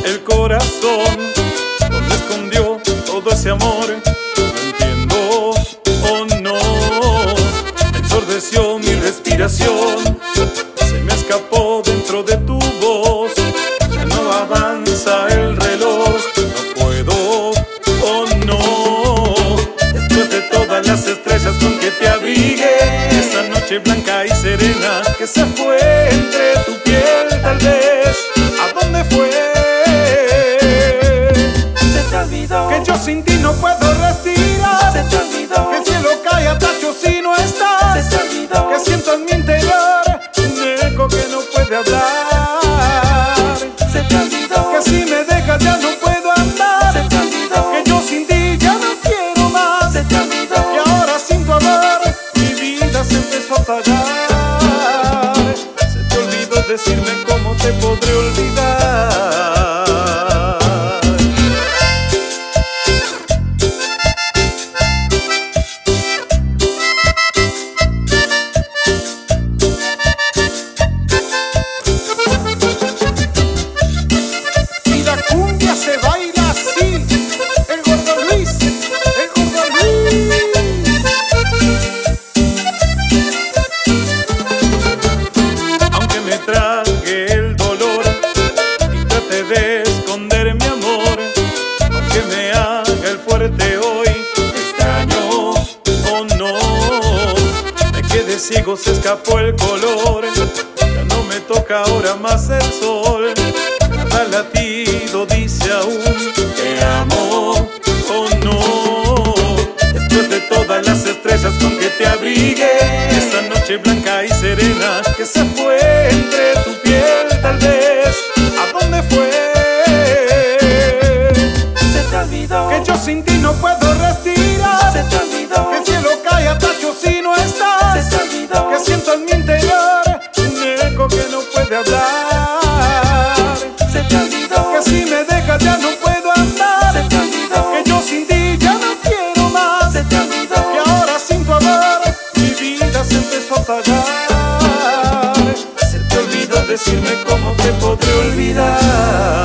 el corazón, ¿dónde escondió todo ese amor? No entiendo, oh no. Me ensordeció mi respiración, se me escapó dentro de tu voz. Ya no avanza el reloj, no puedo, oh no. Después de todas las estrellas con que te abrigué, esa noche blanca y serena que se fue entre tu piel, tal vez, ¿a dónde fue? Se te olvidó Que yo sin ti no puedo respirar. Se te olvidó Que el cielo cae a tachos si no estás. Se te olvidó Que siento en mi interior un eco que no puede hablar. Se te olvidó Que si me dejas ya no puedo andar. Se te olvidó Que yo sin ti ya no quiero más. Se te olvidó Que ahora sin tu amor mi vida se empezó a apagar. Se te olvidó decirme cómo te podré olvidar. Y la cumbia se baila así. El gordo Luis, el gordo Luis. Aunque me trague el dolor y trate de esconder mi amor, aunque me haga el fuerte hoy, te extraño, oh no. Me quedé ciego, se escapó el color, ya no me toca ahora más el sol. Cada latido dice aún te amo, oh no. Después de todas las estrellas con que te abrigué, esa noche blanca y serena que se fue entre tu piel, tal vez, ¿a dónde fue? Se te olvidó Que yo sin ti no puedo respirar. Se te olvidó Que el cielo cae a tachos si no estás. Se te olvidó Que siento en mi interior un eco que no puede hablar. Se te olvidó Que si me dejas ya no puedo andar. Se te olvidó Que yo sin ti ya no quiero más. Se te olvidó Que ahora sin tu amor mi vida se empezó a apagar. Se te olvidó decirme cómo te podré olvidar.